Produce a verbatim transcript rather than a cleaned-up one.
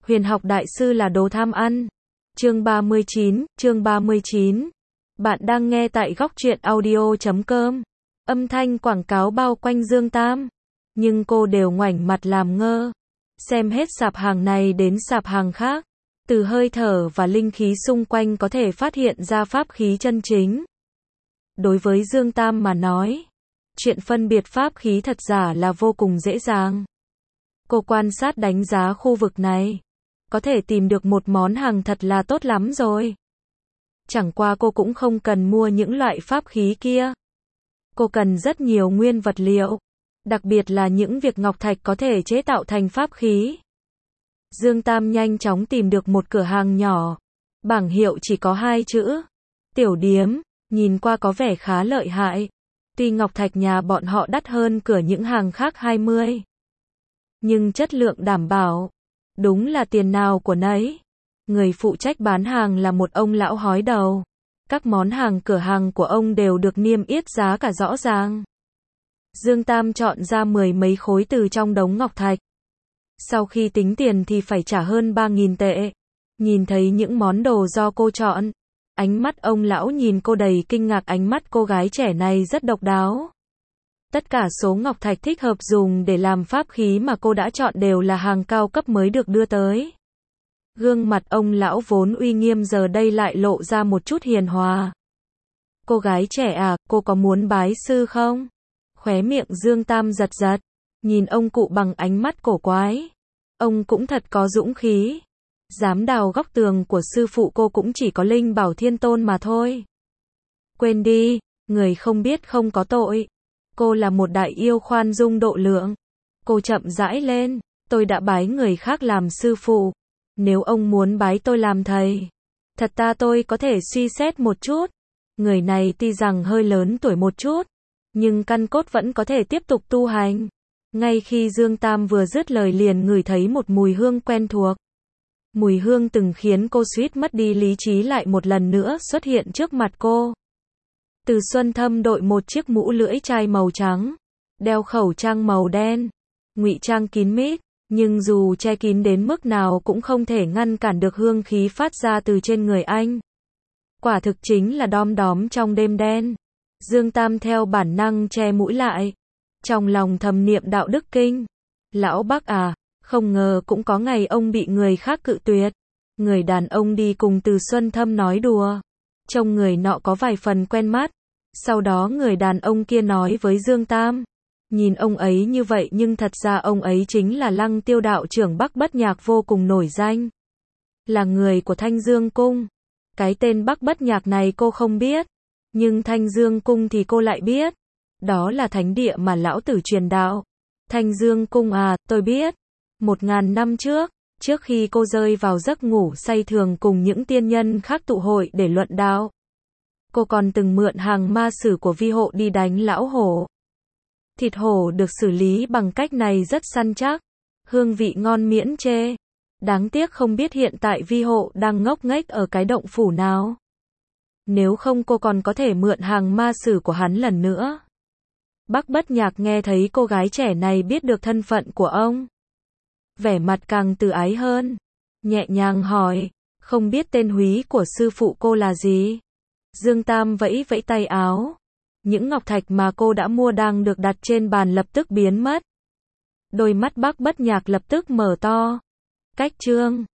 Huyền học đại sư là đồ tham ăn. Chương ba mươi chín, chương ba mươi chín. Bạn đang nghe tại góc truyện audio chấm com. Âm thanh quảng cáo bao quanh Dương Tam. Nhưng cô đều ngoảnh mặt làm ngơ. Xem hết sạp hàng này đến sạp hàng khác. Từ hơi thở và linh khí xung quanh có thể phát hiện ra pháp khí chân chính. Đối với Dương Tam mà nói, chuyện phân biệt pháp khí thật giả là vô cùng dễ dàng. Cô quan sát đánh giá khu vực này. Có thể tìm được một món hàng thật là tốt lắm rồi. Chẳng qua cô cũng không cần mua những loại pháp khí kia. Cô cần rất nhiều nguyên vật liệu. Đặc biệt là những việc ngọc thạch có thể chế tạo thành pháp khí. Dương Tam nhanh chóng tìm được một cửa hàng nhỏ. Bảng hiệu chỉ có hai chữ. Tiểu điếm, nhìn qua có vẻ khá lợi hại. Tuy ngọc thạch nhà bọn họ đắt hơn cửa những hàng khác hai mươi. Nhưng chất lượng đảm bảo. Đúng là tiền nào của nấy. Người phụ trách bán hàng là một ông lão hói đầu. Các món hàng cửa hàng của ông đều được niêm yết giá cả rõ ràng. Dương Tam chọn ra mười mấy khối từ trong đống ngọc thạch. Sau khi tính tiền thì phải trả hơn ba nghìn tệ. Nhìn thấy những món đồ do cô chọn, ánh mắt ông lão nhìn cô đầy kinh ngạc, ánh mắt cô gái trẻ này rất độc đáo. Tất cả số ngọc thạch thích hợp dùng để làm pháp khí mà cô đã chọn đều là hàng cao cấp mới được đưa tới. Gương mặt ông lão vốn uy nghiêm giờ đây lại lộ ra một chút hiền hòa. Cô gái trẻ à, cô có muốn bái sư không? Khóe miệng Dương Tam giật giật, nhìn ông cụ bằng ánh mắt cổ quái. Ông cũng thật có dũng khí. Dám đào góc tường của sư phụ cô cũng chỉ có Linh Bảo Thiên Tôn mà thôi. Quên đi, người không biết không có tội. Cô là một đại yêu khoan dung độ lượng. Cô chậm rãi lên, tôi đã bái người khác làm sư phụ. Nếu ông muốn bái tôi làm thầy, thật ta tôi có thể suy xét một chút. Người này tuy rằng hơi lớn tuổi một chút, nhưng căn cốt vẫn có thể tiếp tục tu hành. Ngay khi Dương Tam vừa dứt lời liền ngửi thấy một mùi hương quen thuộc. Mùi hương từng khiến cô suýt mất đi lý trí lại một lần nữa xuất hiện trước mặt cô. Từ Xuân Thâm đội một chiếc mũ lưỡi chai màu trắng, đeo khẩu trang màu đen, ngụy trang kín mít, nhưng dù che kín đến mức nào cũng không thể ngăn cản được hương khí phát ra từ trên người anh. Quả thực chính là đom đóm trong đêm đen. Dương Tam theo bản năng che mũi lại, trong lòng thầm niệm đạo đức kinh. Lão Bác à, không ngờ cũng có ngày ông bị người khác cự tuyệt. Người đàn ông đi cùng Từ Xuân Thâm nói đùa. Trông người nọ có vài phần quen mắt. Sau đó người đàn ông kia nói với Dương Tam. Nhìn ông ấy như vậy nhưng thật ra ông ấy chính là Lăng Tiêu đạo trưởng Bắc Bất Nhạc vô cùng nổi danh. Là người của Thanh Dương Cung. Cái tên Bắc Bất Nhạc này cô không biết. Nhưng Thanh Dương Cung thì cô lại biết. Đó là thánh địa mà lão tử truyền đạo. Thanh Dương Cung à, tôi biết. Một ngàn năm trước, trước khi cô rơi vào giấc ngủ say thường cùng những tiên nhân khác tụ hội để luận đạo. Cô còn từng mượn hàng ma sử của vi hộ đi đánh lão hổ. Thịt hổ được xử lý bằng cách này rất săn chắc. Hương vị ngon miễn chê. Đáng tiếc không biết hiện tại vi hộ đang ngốc nghếch ở cái động phủ nào. Nếu không cô còn có thể mượn hàng ma sử của hắn lần nữa. Bắc Bất Nhạc nghe thấy cô gái trẻ này biết được thân phận của ông. Vẻ mặt càng từ ái hơn. Nhẹ nhàng hỏi, không biết tên húy của sư phụ cô là gì? Dương Tam vẫy vẫy tay áo. Những ngọc thạch mà cô đã mua đang được đặt trên bàn lập tức biến mất. Đôi mắt Bắc Bất Nhạc lập tức mở to. Cách chương